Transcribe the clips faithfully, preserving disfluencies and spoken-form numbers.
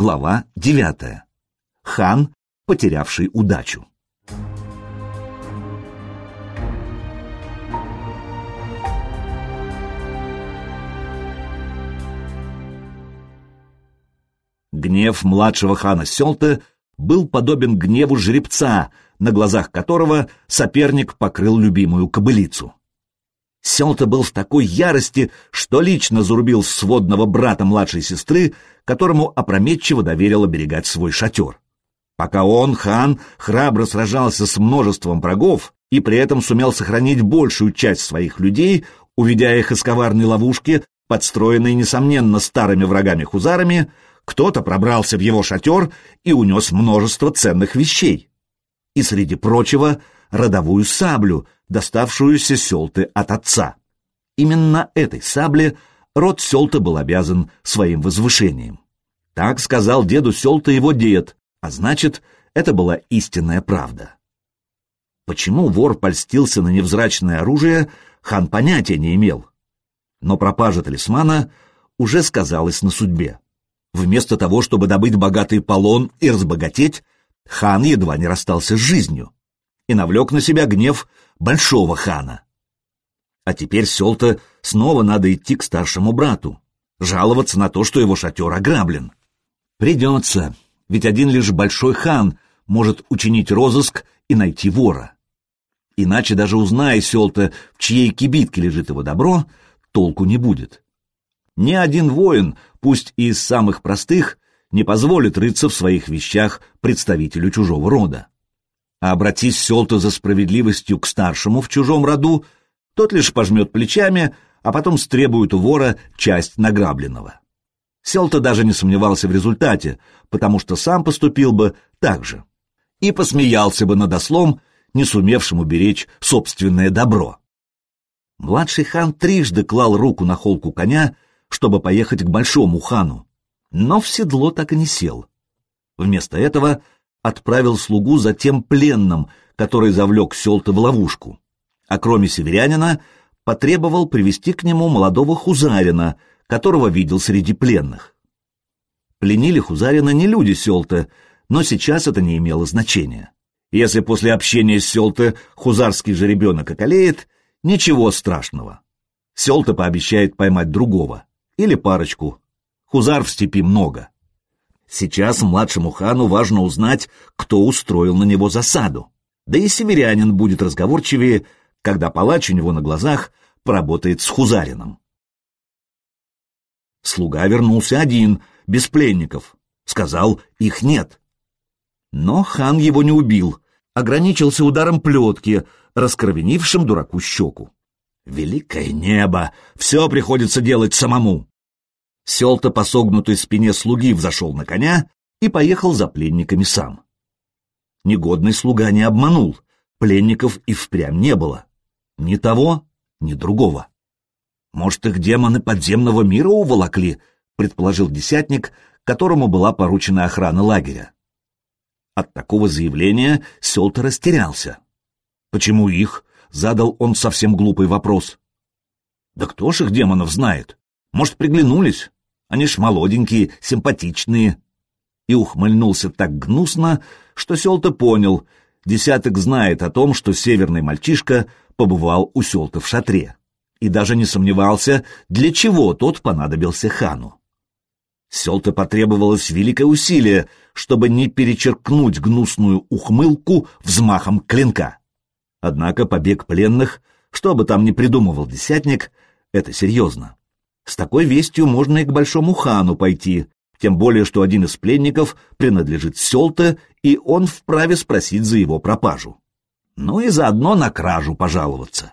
Глава девятая. Хан, потерявший удачу. Гнев младшего хана Сёлте был подобен гневу жеребца, на глазах которого соперник покрыл любимую кобылицу. Сёлте был в такой ярости, что лично зарубил сводного брата младшей сестры, которому опрометчиво доверил оберегать свой шатер. Пока он, хан, храбро сражался с множеством врагов и при этом сумел сохранить большую часть своих людей, уведя их из коварной ловушки, подстроенной, несомненно, старыми врагами-хузарами, кто-то пробрался в его шатер и унес множество ценных вещей. И, среди прочего, родовую саблю, доставшуюся Сёлте от отца. Именно этой сабле род Сёлте был обязан своим возвышением. Так сказал деду Сёлте его дед, а значит, это была истинная правда. Почему вор польстился на невзрачное оружие, хан понятия не имел. Но пропажа талисмана уже сказалась на судьбе. Вместо того, чтобы добыть богатый полон и разбогатеть, хан едва не расстался с жизнью и навлек на себя гнев большого хана. А теперь Сёлте снова надо идти к старшему брату, жаловаться на то, что его шатер ограблен. Придется, ведь один лишь большой хан может учинить розыск и найти вора. Иначе даже узная Сёлте, в чьей кибитке лежит его добро, толку не будет. Ни один воин, пусть и из самых простых, не позволит рыться в своих вещах представителю чужого рода. А обратись Сёлте за справедливостью к старшему в чужом роду, тот лишь пожмет плечами, а потом стребует у вора часть награбленного. Сёлте даже не сомневался в результате, потому что сам поступил бы так же. И посмеялся бы над ослом, не сумевшим уберечь собственное добро. Младший хан трижды клал руку на холку коня, чтобы поехать к большому хану, но в седло так и не сел. Вместо этого отправил слугу за тем пленным, который завлек Сёлте в ловушку, а кроме северянина потребовал привести к нему молодого хузарина, которого видел среди пленных. Пленили хузарина не люди Сёлте, но сейчас это не имело значения. Если после общения с Сёлте хузарский жеребенок околеет, ничего страшного. Сёлте пообещает поймать другого. Или парочку. Хузар в степи много. Сейчас младшему хану важно узнать, кто устроил на него засаду. Да и северянин будет разговорчивее, когда палач у него на глазах поработает с хузарином. Слуга вернулся один, без пленников. Сказал, их нет. Но хан его не убил, ограничился ударом плетки, раскровенившим дураку щеку. Великое небо! Все приходится делать самому. Сёлте по согнутой спине слуги взошел на коня и поехал за пленниками сам. Негодный слуга не обманул, пленников и впрямь не было. Ни того, ни другого. Может, их демоны подземного мира уволокли, предположил десятник, которому была поручена охрана лагеря. От такого заявления Сёлте растерялся. Почему их? Задал он совсем глупый вопрос. Да кто ж их демонов знает? Может, приглянулись? Они ж молоденькие, симпатичные. И ухмыльнулся так гнусно, что Сёлте понял, десяток знает о том, что северный мальчишка побывал у Сёлте в шатре, и даже не сомневался, для чего тот понадобился хану. Сёлте потребовалось великое усилие, чтобы не перечеркнуть гнусную ухмылку взмахом клинка. Однако побег пленных, что бы там ни придумывал десятник, это серьезно. С такой вестью можно и к большому хану пойти, тем более, что один из пленников принадлежит Сёлте, и он вправе спросить за его пропажу. Ну и заодно на кражу пожаловаться.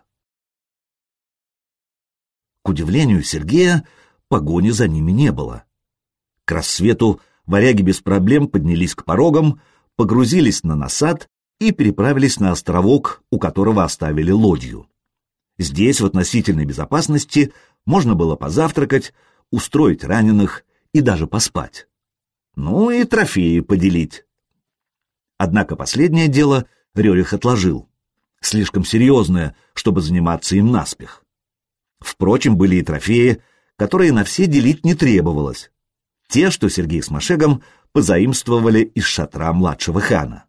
К удивлению Сергея, погони за ними не было. К рассвету варяги без проблем поднялись к порогам, погрузились на насад и переправились на островок, у которого оставили лодью. Здесь, в относительной безопасности, можно было позавтракать, устроить раненых и даже поспать. Ну и трофеи поделить. Однако последнее дело Рерих отложил. Слишком серьезное, чтобы заниматься им наспех. Впрочем, были и трофеи, которые на все делить не требовалось. те, что Сергей с Машегом позаимствовали из шатра младшего хана.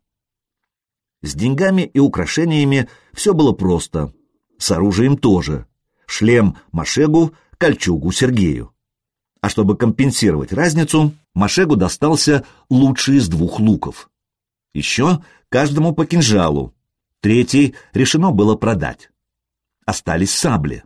С деньгами и украшениями все было просто, с оружием тоже. Шлем Машегу, кольчугу Сергею. А чтобы компенсировать разницу, Машегу достался лучший из двух луков. Еще каждому по кинжалу, третий решено было продать. Остались сабли.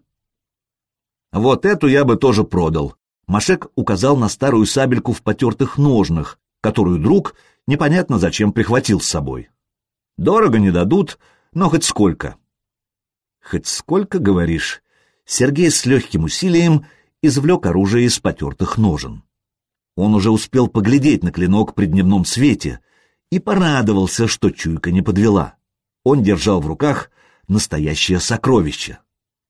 «Вот эту я бы тоже продал», — Машек указал на старую сабельку в потертых ножнах, которую друг непонятно зачем прихватил с собой. «Дорого не дадут, но хоть сколько». «Хоть сколько, говоришь?» Сергей с легким усилием извлек оружие из потертых ножен. Он уже успел поглядеть на клинок при дневном свете и порадовался, что чуйка не подвела. Он держал в руках настоящее сокровище.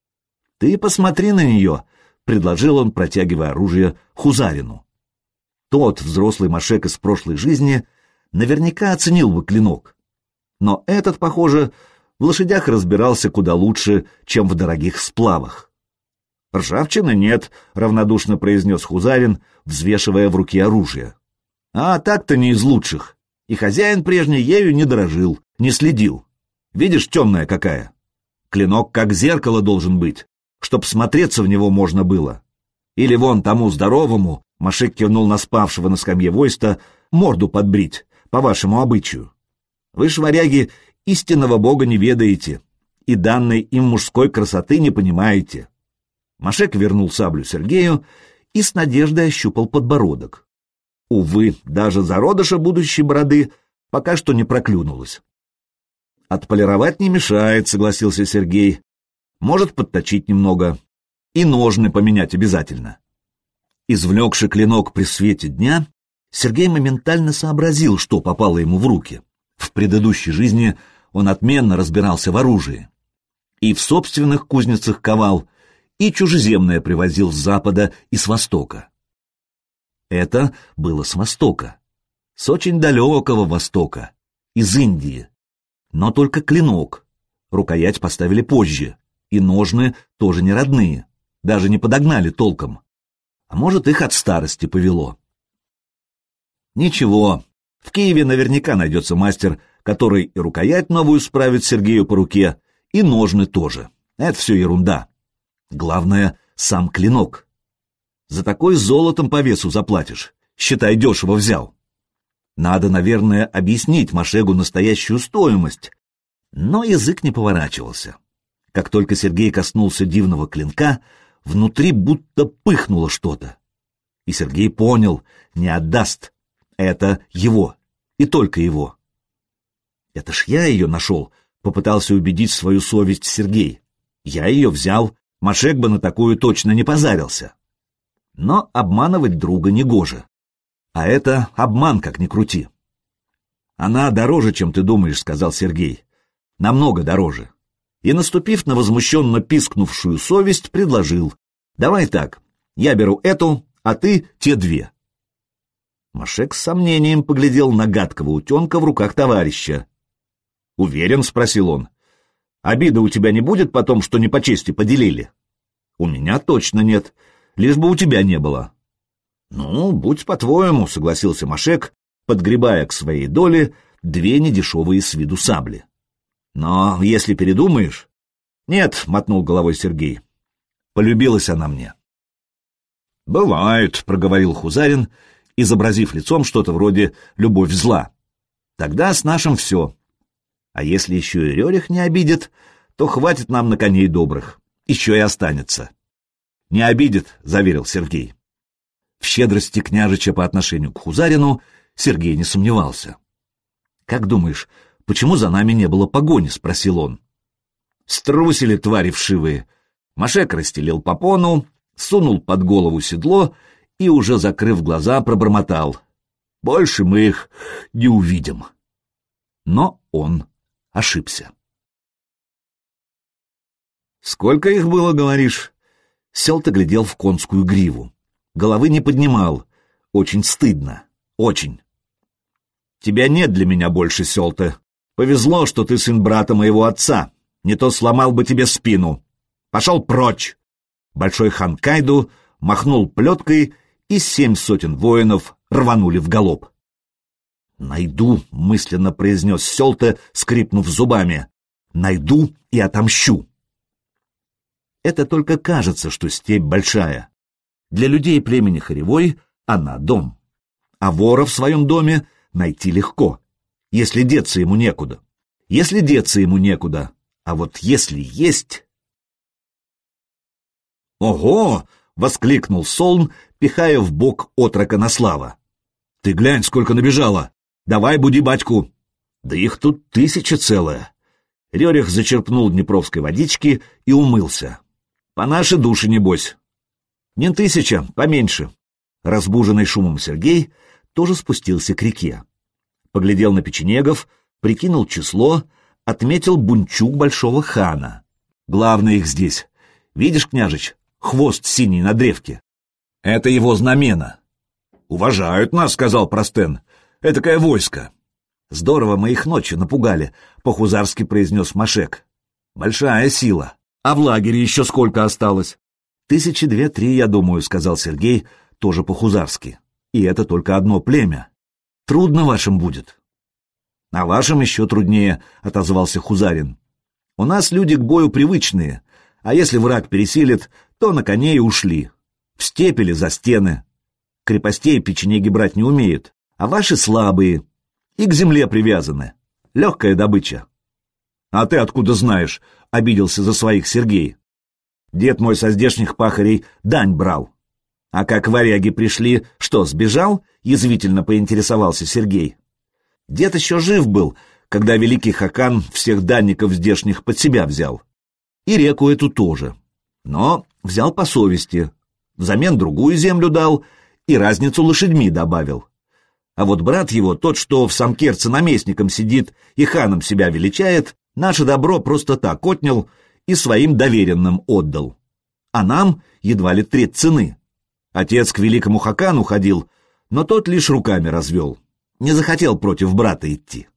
«Ты посмотри на нее», — предложил он, протягивая оружие Хузарину. Тот, взрослый Машек из прошлой жизни, наверняка оценил бы клинок. Но этот, похоже, в лошадях разбирался куда лучше, чем в дорогих сплавах. «Ржавчины нет», — равнодушно произнес Хузарин, взвешивая в руке оружие. «А так-то не из лучших. И хозяин прежний ею не дорожил, не следил. Видишь, темная какая? Клинок как зеркало должен быть, чтоб смотреться в него можно было. Или вон тому здоровому», — Машек кивнул на спавшего на скамье войста, — «морду подбрить, по вашему обычаю. Вы ж, варяги, истинного бога не ведаете и данной им мужской красоты не понимаете». Машек вернул саблю Сергею и с надеждой ощупал подбородок. Увы, даже зародыша будущей бороды пока что не проклюнулась. «Отполировать не мешает», — согласился Сергей. «Может, подточить немного. И ножны поменять обязательно». Извлекши клинок при свете дня, Сергей моментально сообразил, что попало ему в руки. В предыдущей жизни он отменно разбирался в оружии. И в собственных кузницах ковал, и чужеземное привозил с запада и с востока. Это было с востока, с очень далекого востока, из Индии. Но только клинок, рукоять поставили позже, и ножны тоже не родные, даже не подогнали толком. А может, их от старости повело. Ничего, в Киеве наверняка найдется мастер, который и рукоять новую справит Сергею по руке, и ножны тоже. Это все ерунда. Главное — сам клинок. За такой золотом по весу заплатишь, считай, дешево взял. Надо, наверное, объяснить Машегу настоящую стоимость, но язык не поворачивался. Как только Сергей коснулся дивного клинка, внутри будто пыхнуло что-то. И Сергей понял, не отдаст. Это его, и только его. «Это ж я ее нашел», — попытался убедить свою совесть Сергей. «Я ее взял, Машек бы на такую точно не позарился». Но обманывать друга негоже. А это обман, как ни крути. «Она дороже, чем ты думаешь», — сказал Сергей. «Намного дороже». И, наступив на возмущенно пискнувшую совесть, предложил: «Давай так, я беру эту, а ты те две». Машек с сомнением поглядел на гадкого утенка в руках товарища. «Уверен?» — спросил он. «Обида у тебя не будет потом, что не по чести поделили?» «У меня точно нет, лишь бы у тебя не было». «Ну, будь по-твоему», — согласился Машек, подгребая к своей доле две недешевые с виду сабли. «Но если передумаешь...» «Нет», — мотнул головой Сергей, — «полюбилась она мне». «Бывает», — проговорил Хузарин, изобразив лицом что-то вроде «любовь зла». «Тогда с нашим все. А если еще и Рерих не обидит, то хватит нам на коней добрых, еще и останется». «Не обидит», — заверил Сергей. В щедрости княжича по отношению к Хузарину Сергей не сомневался. «Как думаешь, почему за нами не было погони?» — спросил он. «Струсили, твари вшивые». Машек расстелил попону, сунул под голову седло и, уже закрыв глаза, пробормотал: «Больше мы их не увидим». Но он ошибся. «Сколько их было, говоришь?» Селта глядел в конскую гриву. Головы не поднимал. Очень стыдно. Очень. «Тебя нет для меня больше, Селта. Повезло, что ты сын брата моего отца. Не то сломал бы тебе спину. Пошел прочь!» Большой хан Кайду махнул плеткой и семь сотен воинов рванули в галоп. «Найду», — мысленно произнес Селта, скрипнув зубами, — «найду и отомщу». Это только кажется, что степь большая. Для людей племени Хоревой она дом. А вора в своем доме найти легко, если деться ему некуда. Если деться ему некуда, а вот если есть... «Ого!» — воскликнул Солн, пихая в бок отрока Наслава. «Ты глянь, сколько набежало! Давай буди батьку!» «Да их тут тысяча целая!» Рерих зачерпнул днепровской водички и умылся. «По нашей душе, небось!» «Не тысяча, поменьше!» Разбуженный шумом Сергей тоже спустился к реке. Поглядел на печенегов, прикинул число, отметил бунчук большого хана. Главное их здесь. Видишь, княжич, хвост синий на древке? Это его знамена. «Уважают нас», — сказал Простен. «Этакое войско». «Здорово мы их ночью напугали», — по-хузарски произнес Машек. «Большая сила. А в лагере еще сколько осталось?» «Тысячи две-три, я думаю», — сказал Сергей, тоже по-хузарски. «И это только одно племя. Трудно вашим будет». «А вашим еще труднее», — отозвался хузарин. «У нас люди к бою привычные, а если враг пересилит, то на коне и ушли. В степь или за стены. Крепостей печенеги брать не умеют, а ваши слабые и к земле привязаны. Легкая добыча». «А ты откуда знаешь?» — обиделся за своих Сергей. «Дед мой со здешних пахарей дань брал». «А как варяги пришли, что, сбежал?» — язвительно поинтересовался Сергей. «Дед еще жив был, когда великий Хакан всех данников здешних под себя взял. И реку эту тоже. Но взял по совести. Взамен другую землю дал и разницу лошадьми добавил. А вот брат его, тот, что в Самкерце наместником сидит и ханом себя величает, наше добро просто так отнял и своим доверенным отдал. А нам едва ли треть цены. Отец к великому Хакану ходил, но тот лишь руками развел. Не захотел против брата идти».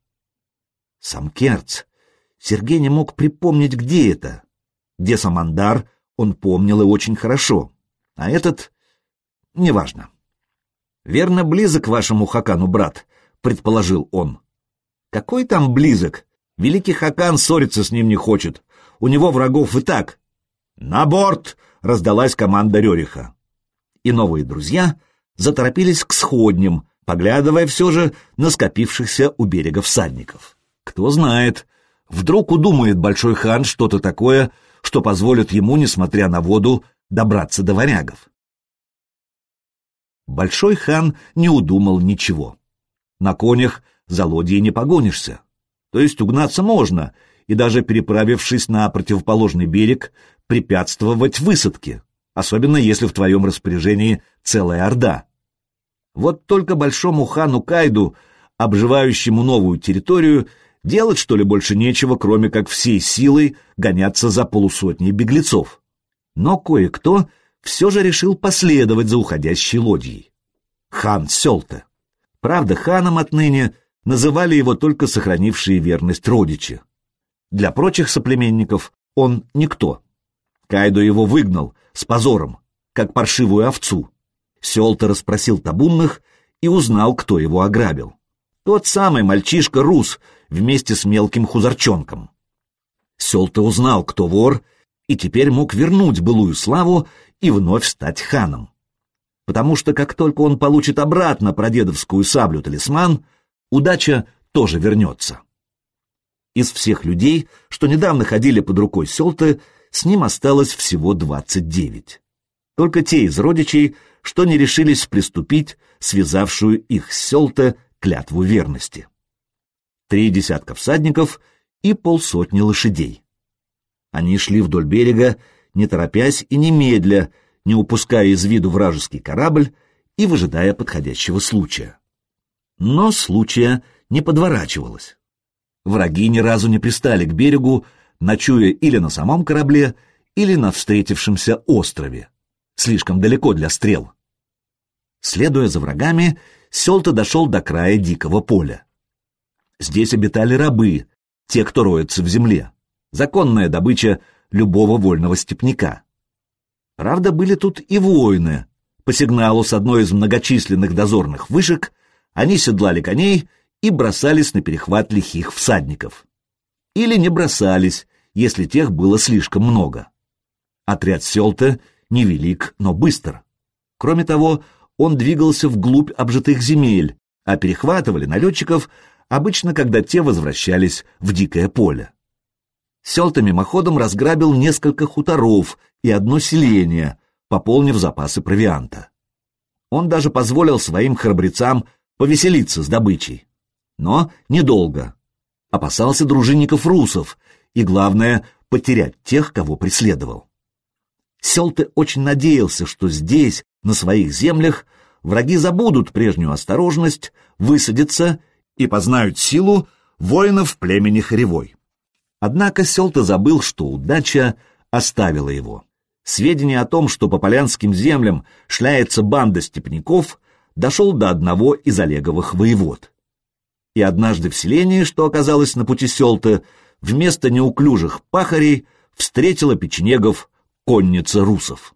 Самкерц. Сергей не мог припомнить, где это. Где Самандар, он помнил и очень хорошо. А этот... неважно. «Верно, близок вашему Хакану брат», — предположил он. «Какой там близок? Великий Хакан ссориться с ним не хочет. У него врагов и так». «На борт!» — раздалась команда Рериха. И новые друзья заторопились к сходням, поглядывая все же на скопившихся у берега всадников. Кто знает, вдруг удумает большой хан что-то такое, что позволит ему, несмотря на воду, добраться до варягов. Большой хан не удумал ничего. На конях за лодьей не погонишься. То есть угнаться можно, и даже переправившись на противоположный берег, препятствовать высадке, особенно если в твоем распоряжении целая орда. Вот только большому хану Кайду, обживающему новую территорию, делать, что ли, больше нечего, кроме как всей силой гоняться за полусотней беглецов. Но кое-кто все же решил последовать за уходящей лодьей. Хан Селта. Правда, ханом отныне называли его только сохранившие верность родичи. Для прочих соплеменников он никто. Кайду его выгнал с позором, как паршивую овцу. Селта расспросил табунных и узнал, кто его ограбил. Тот самый мальчишка-рус вместе с мелким хузарчонком. Селта узнал, кто вор, и теперь мог вернуть былую славу и вновь стать ханом. Потому что как только он получит обратно прадедовскую саблю-талисман, удача тоже вернется. Из всех людей, что недавно ходили под рукой Селты, с ним осталось всего двадцать девять. Только те из родичей, что не решились приступить связавшую их с Селта клятву верности. Три десятка всадников и полсотни лошадей. Они шли вдоль берега, не торопясь и не медля, не упуская из виду вражеский корабль и выжидая подходящего случая. Но случая не подворачивалось. Враги ни разу не пристали к берегу, ночуя или на самом корабле, или на встретившемся острове. Слишком далеко для стрел. Следуя за врагами, Селта дошел до края дикого поля. Здесь обитали рабы, те, кто роется в земле, законная добыча любого вольного степняка. Правда, были тут и воины, По сигналу с одной из многочисленных дозорных вышек они седлали коней и бросались на перехват лихих всадников. Или не бросались, если тех было слишком много. Отряд Сёлте невелик, но быстр. Кроме того, он двигался вглубь обжитых земель, а перехватывали налетчиков обычно, когда те возвращались в дикое поле. Сёлте мимоходом разграбил несколько хуторов и одно селение, пополнив запасы провианта. Он даже позволил своим храбрецам повеселиться с добычей. Но недолго. Опасался дружинников русов и, главное, потерять тех, кого преследовал. Сёлте очень надеялся, что здесь, на своих землях, враги забудут прежнюю осторожность, высадятся и познают силу воинов племени Хоревой. Однако Сёлте забыл, что удача оставила его. Сведения о том, что по полянским землям шляется банда степняков, дошел до одного из Олеговых воевод. И однажды в селении, что оказалось на пути Сёлте, вместо неуклюжих пахарей встретила печенегов конница русов.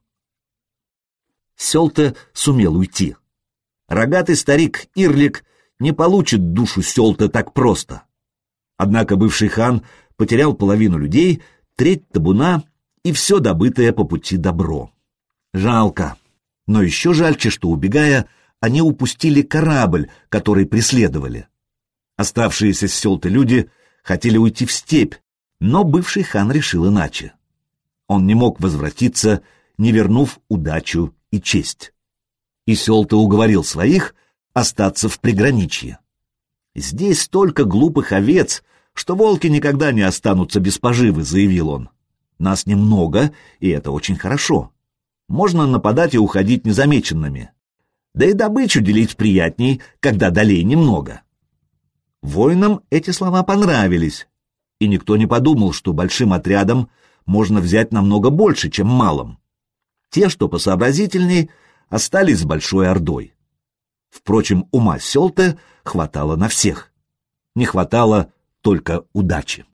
Сёлте сумел уйти. Рогатый старик Ирлик не получит душу Сёлте так просто. Однако бывший хан потерял половину людей, треть табуна и все добытое по пути добро. Жалко. Но еще жальче, что, убегая, они упустили корабль, который преследовали. Оставшиеся с Сёлте люди хотели уйти в степь, но бывший хан решил иначе. Он не мог возвратиться, не вернув удачу и честь. И Сёлте уговорил своих остаться в приграничье. «Здесь столько глупых овец, что волки никогда не останутся без поживы», — заявил он. «Нас немного, и это очень хорошо. Можно нападать и уходить незамеченными. Да и добычу делить приятней, когда долей немного». Воинам эти слова понравились, и никто не подумал, что большим отрядом можно взять намного больше, чем малым. Те, что посообразительней, остались с большой ордой. Впрочем, ума Сёлте хватало на всех. Не хватало только удачи.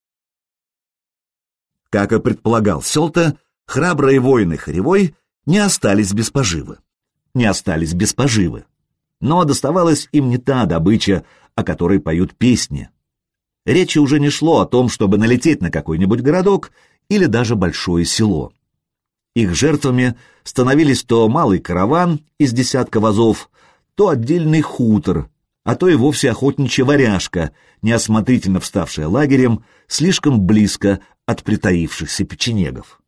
Как и предполагал Сёлте, храбрые воины Хоревой не остались без поживы. Не остались без поживы. Но доставалась им не та добыча, о которой поют песни. Речи уже не шло о том, чтобы налететь на какой-нибудь городок или даже большое село. Их жертвами становились то малый караван из десятка вазов, то отдельный хутор, а то и вовсе охотничья варяжка, неосмотрительно вставшая лагерем слишком близко от притаившихся печенегов.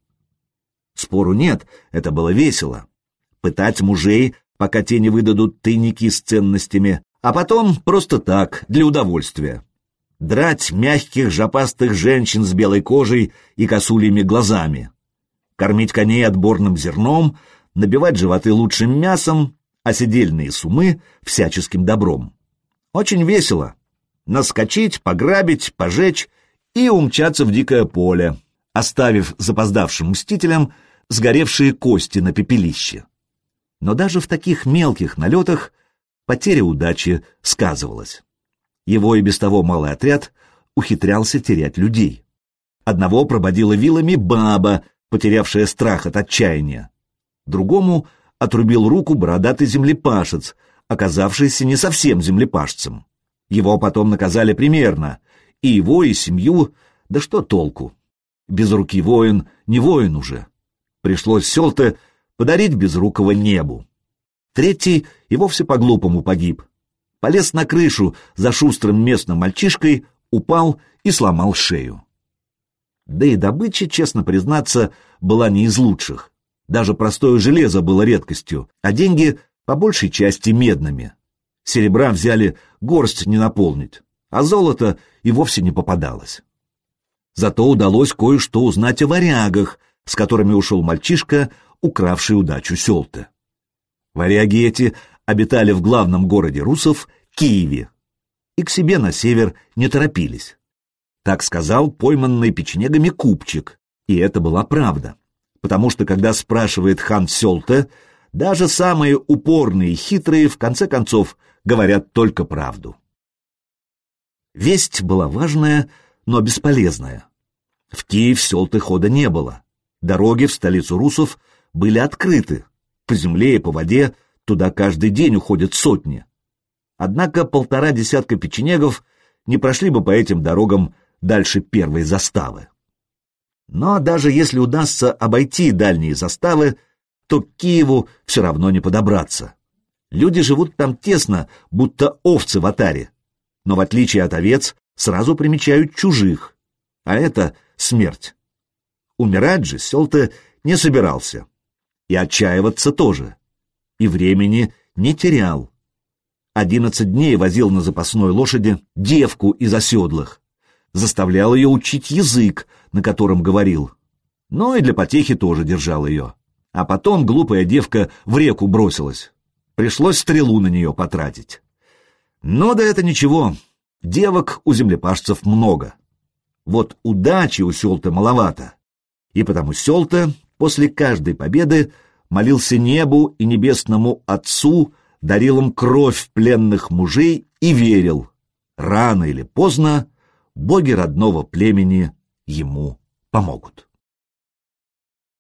Спору нет, это было весело. Пытать мужей, пока те не выдадут тайники с ценностями, а потом просто так, для удовольствия. Драть мягких жопастых женщин с белой кожей и косульями глазами. Кормить коней отборным зерном, набивать животы лучшим мясом, а седельные суммы всяческим добром. Очень весело. Наскочить, пограбить, пожечь и умчаться в дикое поле, оставив запоздавшим мстителям сгоревшие кости на пепелище. Но даже в таких мелких налетах потеря удачи сказывалась. Его и без того малый отряд ухитрялся терять людей. Одного прободила вилами баба, потерявшая страх от отчаяния. Другому отрубил руку бородатый землепашец, оказавшийся не совсем землепашцем. Его потом наказали примерно, и его, и семью, да что толку? Без руки воин не воин уже. Пришлось Сёлте подарить безрукого небу. Третий и вовсе по-глупому погиб. Полез на крышу за шустрым местным мальчишкой, упал и сломал шею. Да и добыча, честно признаться, была не из лучших. Даже простое железо было редкостью, а деньги по большей части медными. Серебра взяли горсть не наполнить, а золото и вовсе не попадалось. Зато удалось кое-что узнать о варягах, с которыми ушел мальчишка, укравший удачу Сёлте. Варяги эти обитали в главном городе русов — Киеве, и к себе на север не торопились. Так сказал пойманный печенегами купчик, и это была правда, потому что, когда спрашивает хан Сёлте, даже самые упорные и хитрые в конце концов говорят только правду. Весть была важная, но бесполезная. В Киев Сёлте хода не было. Дороги в столицу русов были открыты, По земле и по воде туда каждый день уходят сотни. Однако полтора десятка печенегов не прошли бы по этим дорогам дальше первой заставы. Но даже если удастся обойти дальние заставы, то к Киеву все равно не подобраться. Люди живут там тесно, будто овцы в отаре, но в отличие от овец сразу примечают чужих, а это смерть. Умирать же Сёлте не собирался, и отчаиваться тоже, и времени не терял. Одиннадцать дней возил на запасной лошади девку из оседлых, заставлял ее учить язык, на котором говорил, но и для потехи тоже держал ее. А потом глупая девка в реку бросилась. Пришлось стрелу на нее потратить. Но да это ничего, девок у землепашцев много. Вот удачи у Сёлте маловато, и потому Сёлте после каждой победы молился небу и небесному Отцу, дарил им кровь пленных мужей и верил, рано или поздно боги родного племени ему помогут.